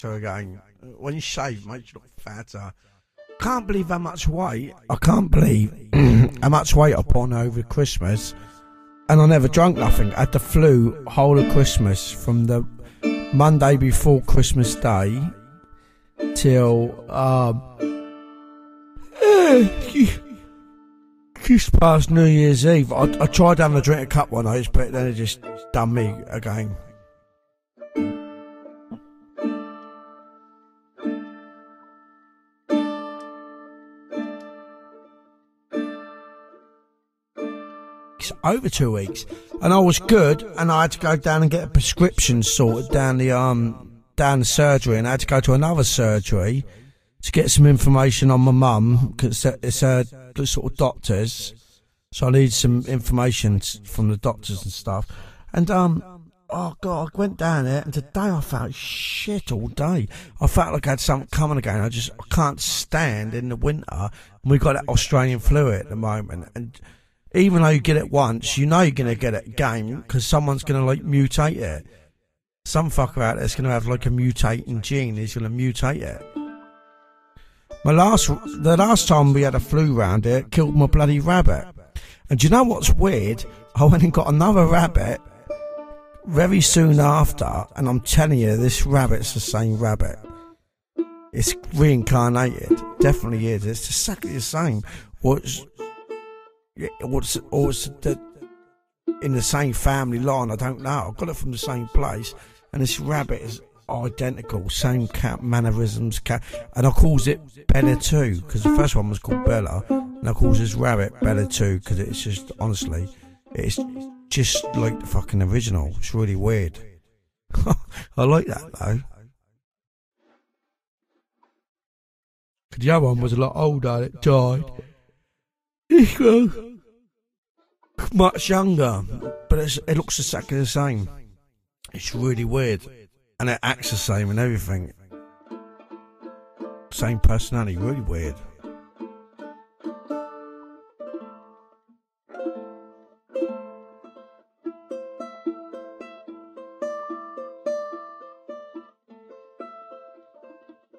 So again, when you shave, it makes you look fatter. Can't believe how much weight. I can't believe how much weight I put on over Christmas, and I never drunk nothing. I had the flu whole of Christmas, from the Monday before Christmas Day till just past New Year's Eve. I tried having a drink a couple of nights, but then it just done me again. Over 2 weeks, and I was good, and I had to go down and get a prescription sorted down the surgery, and I had to go to another surgery to get some information on my mum, because it's the sort of doctors, so I need some information from the doctors and stuff. And oh god, I went down there, and today I felt shit all day. I felt like I had something coming again. I can't stand in the winter, and we've got that Australian flu at the moment, and even though you get it once, you know you're going to get it again, because someone's going to, like, mutate it. Some fucker out there's going to have, like, a mutating gene. He's going to mutate it. The last time we had a flu round here, it killed my bloody rabbit. And do you know what's weird? I went and got another rabbit very soon after, and I'm telling you, this rabbit's the same rabbit. It's reincarnated. Definitely is. It's exactly the same. What's in the same family line, I don't know. I got it from the same place, and this rabbit is identical, same cat mannerisms, and I calls it Bella too, because the first one was called Bella, and I calls this rabbit Bella too, because it's just, honestly, it's just like the fucking original. It's really weird. I like that though. Because the other one was a lot older, it died. This one, much younger, but it looks exactly the same. It's really weird, and it acts the same and everything. Same personality, really weird.